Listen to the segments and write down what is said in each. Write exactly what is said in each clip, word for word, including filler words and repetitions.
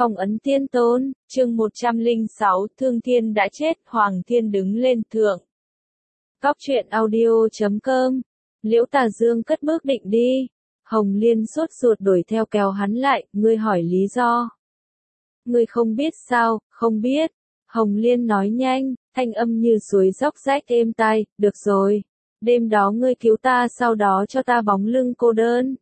Phong ấn tiên tôn, chương một trăm lẻ sáu, Thương Thiên đã chết, Hoàng Thiên đứng lên thượng. Góc truyện audio chấm com. Liễu Tà Dương cất bước định đi. Hồng Liên sốt ruột đuổi theo kéo hắn lại, ngươi hỏi lý do. Ngươi không biết sao, không biết. Hồng Liên nói nhanh, thanh âm như suối róc rách êm tai, được rồi. Đêm đó ngươi cứu ta, sau đó cho ta bóng lưng cô đơn.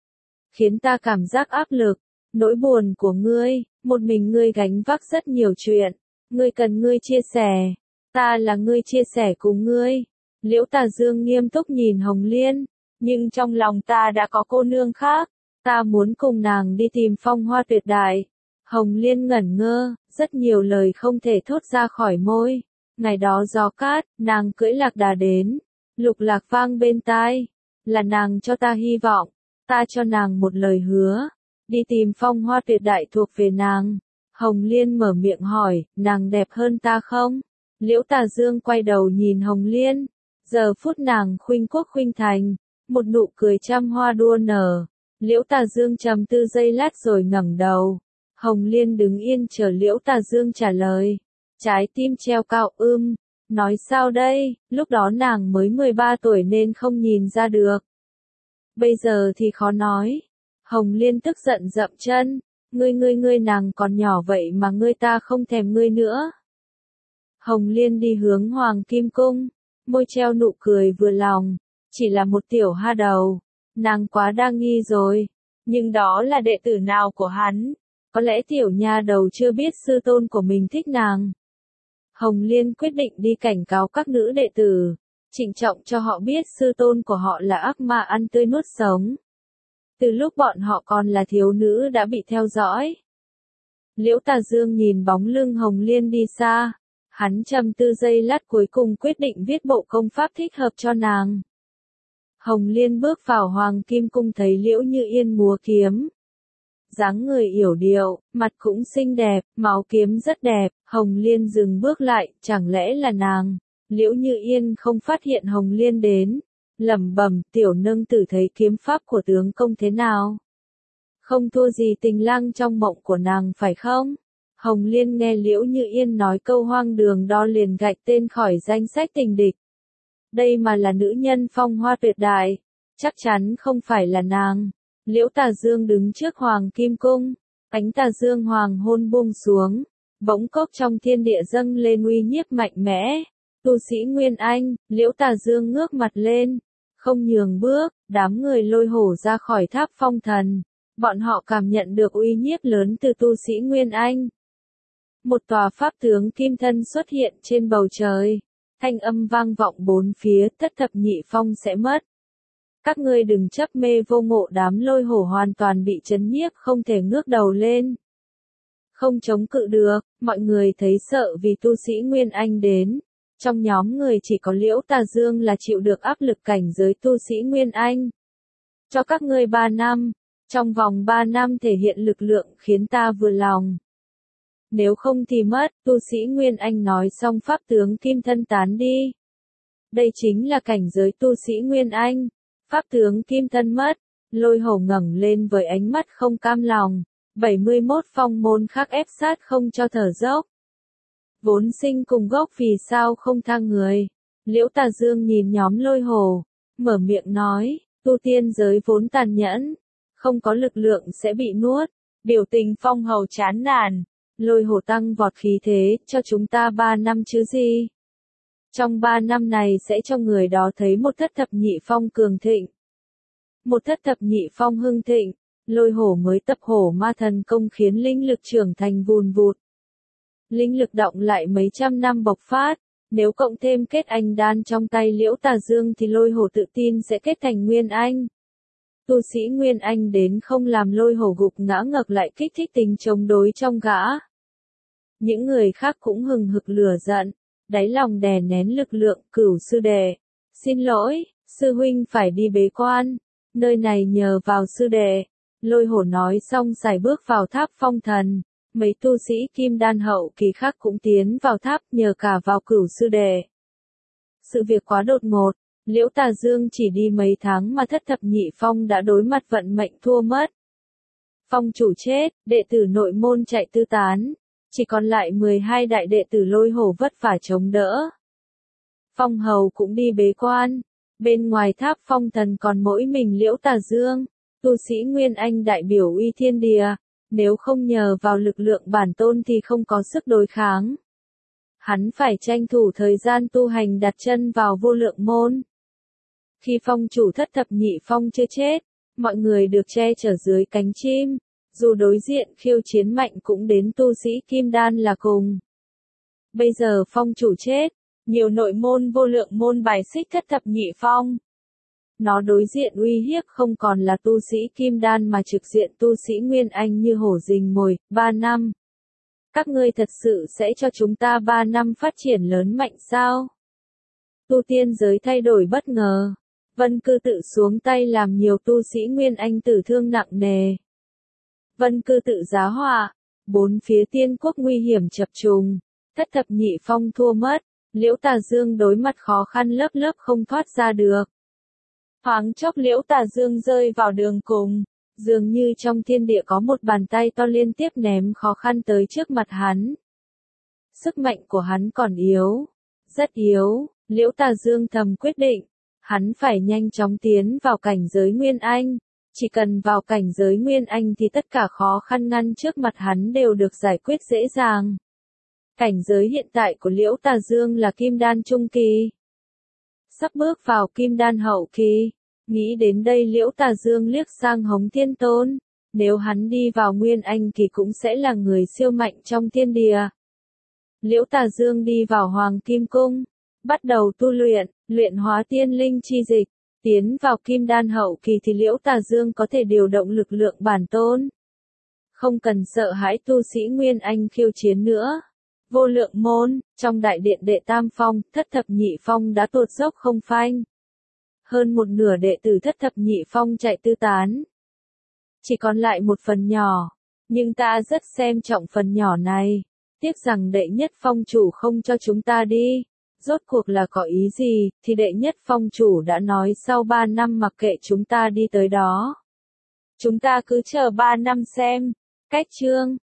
Khiến ta cảm giác áp lực. Nỗi buồn của ngươi, một mình ngươi gánh vác rất nhiều chuyện. Ngươi cần ngươi chia sẻ. Ta là ngươi chia sẻ cùng ngươi. Liễu Tà Dương nghiêm túc nhìn Hồng Liên. Nhưng trong lòng ta đã có cô nương khác. Ta muốn cùng nàng đi tìm phong hoa tuyệt đại. Hồng Liên ngẩn ngơ, rất nhiều lời không thể thốt ra khỏi môi. Ngày đó gió cát, nàng cưỡi lạc đà đến. Lục lạc vang bên tai. Là nàng cho ta hy vọng. Ta cho nàng một lời hứa. Đi tìm phong hoa tuyệt đại thuộc về nàng. Hồng Liên mở miệng hỏi, nàng đẹp hơn ta không? Liễu Tà Dương quay đầu nhìn Hồng Liên. Giờ phút nàng khuynh quốc khuynh thành. Một nụ cười trăm hoa đua nở. Liễu Tà Dương trầm tư giây lát rồi ngẩng đầu. Hồng Liên đứng yên chờ Liễu Tà Dương trả lời. Trái tim treo cao ưm. Nói sao đây, lúc đó nàng mới mười ba tuổi nên không nhìn ra được. Bây giờ thì khó nói. Hồng Liên tức giận dậm chân. Ngươi ngươi ngươi nàng còn nhỏ vậy mà ngươi ta không thèm ngươi nữa. Hồng Liên đi hướng Hoàng Kim Cung. Môi treo nụ cười vừa lòng. Chỉ là một tiểu ha đầu. Nàng quá đa nghi rồi. Nhưng đó là đệ tử nào của hắn? Có lẽ tiểu nha đầu chưa biết sư tôn của mình thích nàng. Hồng Liên quyết định đi cảnh cáo các nữ đệ tử. Trịnh trọng cho họ biết sư tôn của họ là ác ma ăn tươi nuốt sống. Từ lúc bọn họ còn là thiếu nữ đã bị theo dõi. Liễu Tà Dương nhìn bóng lưng Hồng Liên đi xa. Hắn trầm tư giây lát cuối cùng quyết định viết bộ công pháp thích hợp cho nàng. Hồng Liên bước vào Hoàng Kim Cung thấy Liễu Như Yên múa kiếm. Dáng người yểu điệu, mặt cũng xinh đẹp, máu kiếm rất đẹp. Hồng Liên dừng bước lại, chẳng lẽ là nàng? Liễu Như Yên không phát hiện Hồng Liên đến. Lẩm bẩm, tiểu nương tử thấy kiếm pháp của tướng công thế nào? Không thua gì Tình Lang trong mộng của nàng phải không? Hồng Liên nghe Liễu Như Yên nói câu hoang đường đó liền gạch tên khỏi danh sách tình địch. Đây mà là nữ nhân phong hoa tuyệt đại, chắc chắn không phải là nàng. Liễu Tà Dương đứng trước Hoàng Kim Cung, ánh tà dương hoàng hôn buông xuống, bỗng cốc trong thiên địa dâng lên uy nhiếp mạnh mẽ. Tu sĩ Nguyên Anh, Liễu Tà Dương ngước mặt lên, không nhường bước, đám người lôi hổ ra khỏi tháp phong thần. Bọn họ cảm nhận được uy nhiếp lớn từ tu sĩ Nguyên Anh. Một tòa pháp tướng kim thân xuất hiện trên bầu trời. Thanh âm vang vọng bốn phía, thất thập nhị phong sẽ mất. Các ngươi đừng chấp mê vô ngộ, đám lôi hổ hoàn toàn bị chấn nhiếp không thể ngước đầu lên. Không chống cự được, mọi người thấy sợ vì tu sĩ Nguyên Anh đến. Trong nhóm người chỉ có Liễu Tà Dương là chịu được áp lực cảnh giới tu sĩ Nguyên Anh. Cho các ngươi ba năm, trong vòng ba năm thể hiện lực lượng khiến ta vừa lòng. Nếu không thì mất, tu sĩ Nguyên Anh nói xong pháp tướng kim thân tán đi. Đây chính là cảnh giới tu sĩ Nguyên Anh. Pháp tướng kim thân mất, lôi hổ ngẩng lên với ánh mắt không cam lòng. bảy mươi mốt phong môn khác ép sát không cho thở dốc. Vốn sinh cùng gốc vì sao không tha người. Liễu Tà Dương nhìn nhóm lôi hổ, mở miệng nói, tu tiên giới vốn tàn nhẫn, không có lực lượng sẽ bị nuốt. Biểu tình phong hầu chán nản. Lôi hổ tăng vọt khí thế, cho chúng ta ba năm chứ gì. Trong ba năm này sẽ cho người đó thấy một thất thập nhị phong cường thịnh. Một thất thập nhị phong hưng thịnh, lôi hổ mới tập hổ ma thần công khiến linh lực trưởng thành vùn vụt. Linh lực động lại mấy trăm năm bộc phát, nếu cộng thêm kết anh đan trong tay Liễu Tà Dương thì lôi hổ tự tin sẽ kết thành Nguyên Anh. Tu sĩ Nguyên Anh đến không làm lôi hổ gục ngã ngược lại kích thích tình chống đối trong gã. Những người khác cũng hừng hực lửa giận, đáy lòng đè nén lực lượng. Cửu sư đệ, xin lỗi, sư huynh phải đi bế quan, nơi này nhờ vào sư đệ. Lôi hổ nói xong sải bước vào tháp phong thần, mấy tu sĩ kim đan hậu kỳ khác cũng tiến vào tháp nhờ cả vào cửu sư đệ. Sự việc quá đột ngột, Liễu Tà Dương chỉ đi mấy tháng mà thất thập nhị phong đã đối mặt vận mệnh thua mất. Phong chủ chết, đệ tử nội môn chạy tứ tán, chỉ còn lại mười hai đại đệ tử Lôi Hổ vất vả chống đỡ. Phong hầu cũng đi bế quan, bên ngoài tháp phong thần còn mỗi mình Liễu Tà Dương, tu sĩ Nguyên Anh đại biểu uy thiên địa, nếu không nhờ vào lực lượng bản tôn thì không có sức đối kháng. Hắn phải tranh thủ thời gian tu hành đặt chân vào vô lượng môn. Khi phong chủ thất thập nhị phong chưa chết, mọi người được che chở dưới cánh chim, dù đối diện khiêu chiến mạnh cũng đến tu sĩ kim đan là cùng. Bây giờ phong chủ chết, nhiều nội môn vô lượng môn bài xích thất thập nhị phong. Nó đối diện uy hiếp không còn là tu sĩ kim đan mà trực diện tu sĩ Nguyên Anh như hổ rình mồi, ba năm. Các ngươi thật sự sẽ cho chúng ta ba năm phát triển lớn mạnh sao? Tu tiên giới thay đổi bất ngờ. Vân Cư Tự xuống tay làm nhiều tu sĩ Nguyên Anh tử thương nặng nề. Vân Cư Tự giá họa, bốn phía tiên quốc nguy hiểm chập trùng, thất thập nhị phong thua mất, Liễu Tà Dương đối mặt khó khăn lớp lớp không thoát ra được. Thoáng chốc Liễu Tà Dương rơi vào đường cùng, dường như trong thiên địa có một bàn tay to liên tiếp ném khó khăn tới trước mặt hắn. Sức mạnh của hắn còn yếu, rất yếu, Liễu Tà Dương thầm quyết định, hắn phải nhanh chóng tiến vào cảnh giới Nguyên Anh, chỉ cần vào cảnh giới Nguyên Anh thì tất cả khó khăn ngăn trước mặt hắn đều được giải quyết dễ dàng. Cảnh giới hiện tại của Liễu Tà Dương là Kim Đan Trung Kỳ. Sắp bước vào Kim Đan Hậu Kỳ. Nghĩ đến đây Liễu Tà Dương liếc sang Hống Thiên Tôn. Nếu hắn đi vào Nguyên Anh Kỳ cũng sẽ là người siêu mạnh trong thiên địa. Liễu Tà Dương đi vào Hoàng Kim Cung. Bắt đầu tu luyện, luyện hóa tiên linh chi dịch. Tiến vào Kim Đan Hậu Kỳ thì Liễu Tà Dương có thể điều động lực lượng bản tôn. Không cần sợ hãi tu sĩ Nguyên Anh khiêu chiến nữa. Vô lượng môn, trong đại điện đệ tam phong, thất thập nhị phong đã tuột dốc không phanh. Hơn một nửa đệ tử thất thập nhị phong chạy tứ tán. Chỉ còn lại một phần nhỏ, nhưng ta rất xem trọng phần nhỏ này. Tiếc rằng đệ nhất phong chủ không cho chúng ta đi. Rốt cuộc là có ý gì, thì đệ nhất phong chủ đã nói sau ba năm mặc kệ chúng ta đi tới đó. Chúng ta cứ chờ ba năm xem. Cách chương